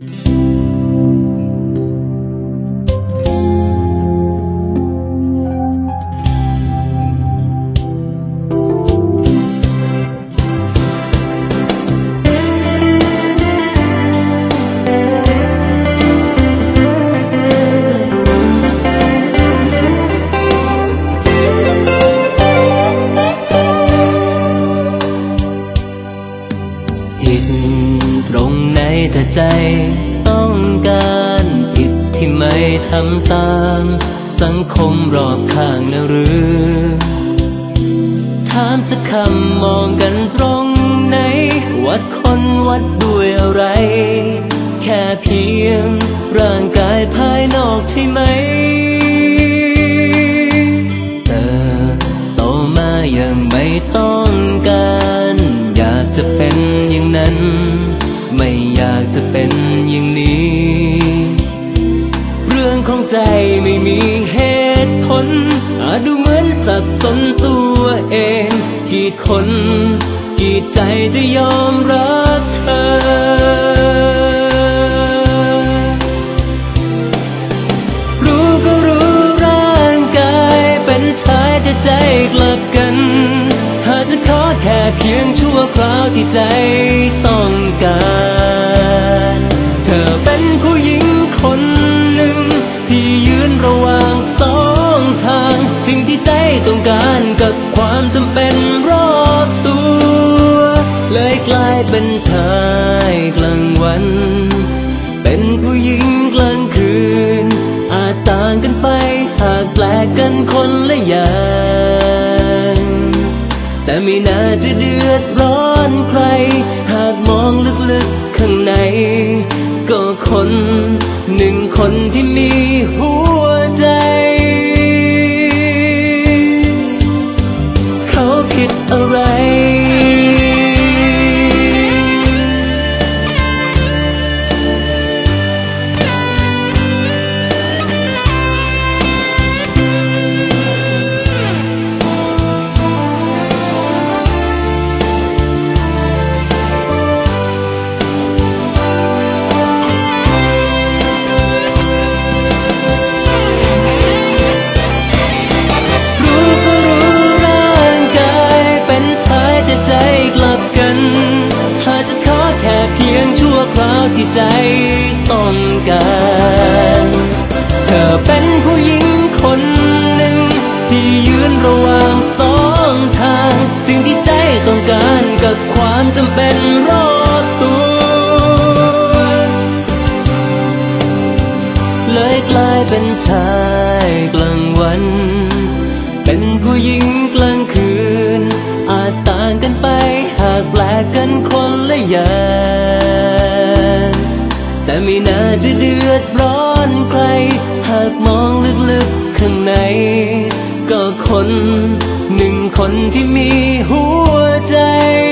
ตรงไหนแต่ใจต้องการผิดที่ไม่ทำตามสังคมรอบข้างนะหรือถามสักคำมองกันตรงไหนวัดคนวัดด้วยอะไรแค่เพียงร่างกายภายนอกใช่ไหมแต่โตมายังไม่ต้องการอยากจะเป็นอย่างนั้นไม่อยากจะเป็นอย่างนี้เรื่องของใจไม่มีเหตุผลอาจดูเหมือนสับสนตัวเองกี่คนกี่ใจจะยอมรับเธอรู้ก็รู้ร่างกายเป็นชายแต่ใจกลับกันหากจะขอแค่เพียงชั่วคราวที่ใจต้องการเธอเป็นผู้หญิงคนหนึ่งที่ยืนระหว่างสองทางสิ่งที่ใจต้องการกับความจำเป็นรอบตัวเลยกลายเป็นชายกลางวันเป็นผู้หญิงกลางคืนอาจต่างกันไปหากแปลกกันคนละอย่างแต่ไม่น่าจะเดือดร้อนใครหากมองลึกๆข้างในก็คนหนึ่งคนที่มีหัวใจเขาผิดอะไรใจกลับกันหากจะขอแค่เพียงชั่วคราวที่ใจต้องการเธอเป็นผู้หญิงคนหนึ่งที่ยืนระหว่างสองทางสิ่งที่ใจต้องการกับความจำเป็นรอบตัวเลยกลายเป็นชายกลางวันเป็นผู้หญิงกลางคืนอาจต่างกันไปหากแปลกกันคนละอย่างแต่ไม่น่าจะเดือดร้อนใครหากมองลึกๆข้างในก็คนหนึ่งคนที่มีหัวใจ